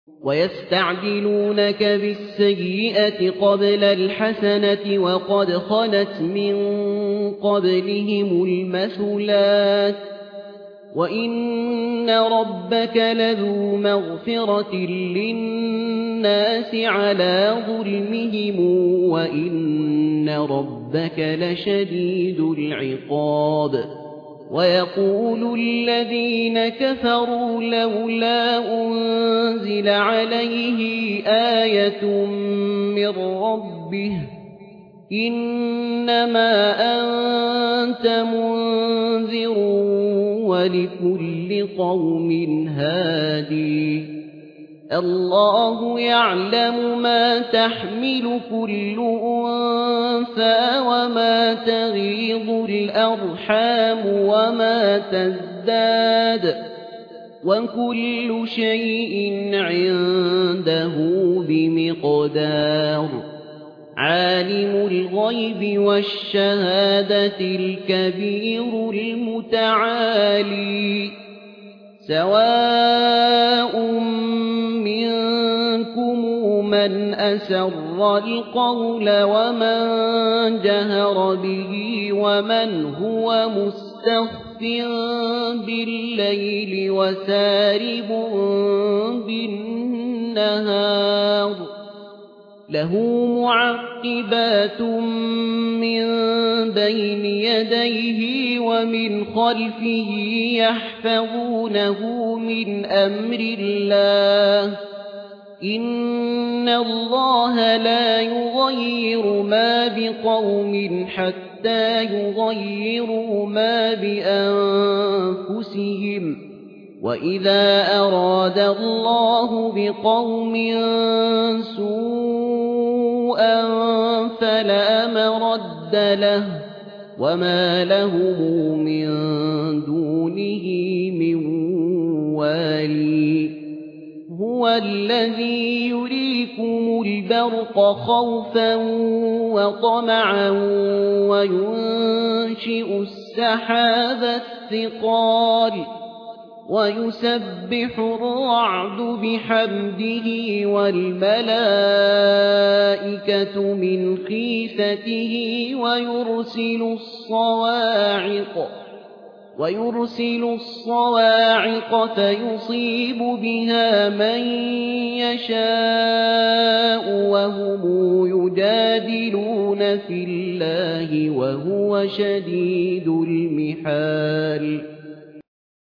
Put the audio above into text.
ويستعجلونك بالسيئة قبل الحسنة وقد خلت من قبلهم المثلات وإن ربك لذو مغفرة للناس على ظلمهم وإن ربك لشديد العقاب ويقول الذين كفروا لولا أنزل عليه آية من ربه إنما أنت منذر ولكل قوم هادي الله يعلم ما تحمل كل أنثى وما تغيض الأرحام وما تزداد وكل شيء عنده بمقدار عالم الغيب والشهادة الكبير المتعالي سواء منكم من أسر القول ومن جهر به ومن هو مستخف بالليل وسارب بالنهار له معقبات من بين يديه ومن خلفه يحفظونه من أمر الله إن الله لا يغير ما بقوم حتى يغيروا ما بأنفسهم وإذا أراد الله بقوم سوءا فلا مرد له وما لهم من دونه من والي هو الذي يريكم البرق خوفا وطمعا وينشئ السحاب الثقال ويسبح الرعد بحمده والملائكة من خيفته ويرسل الصواعق فيصيب بها من يشاء وهم يجادلون في الله وهو شديد المحال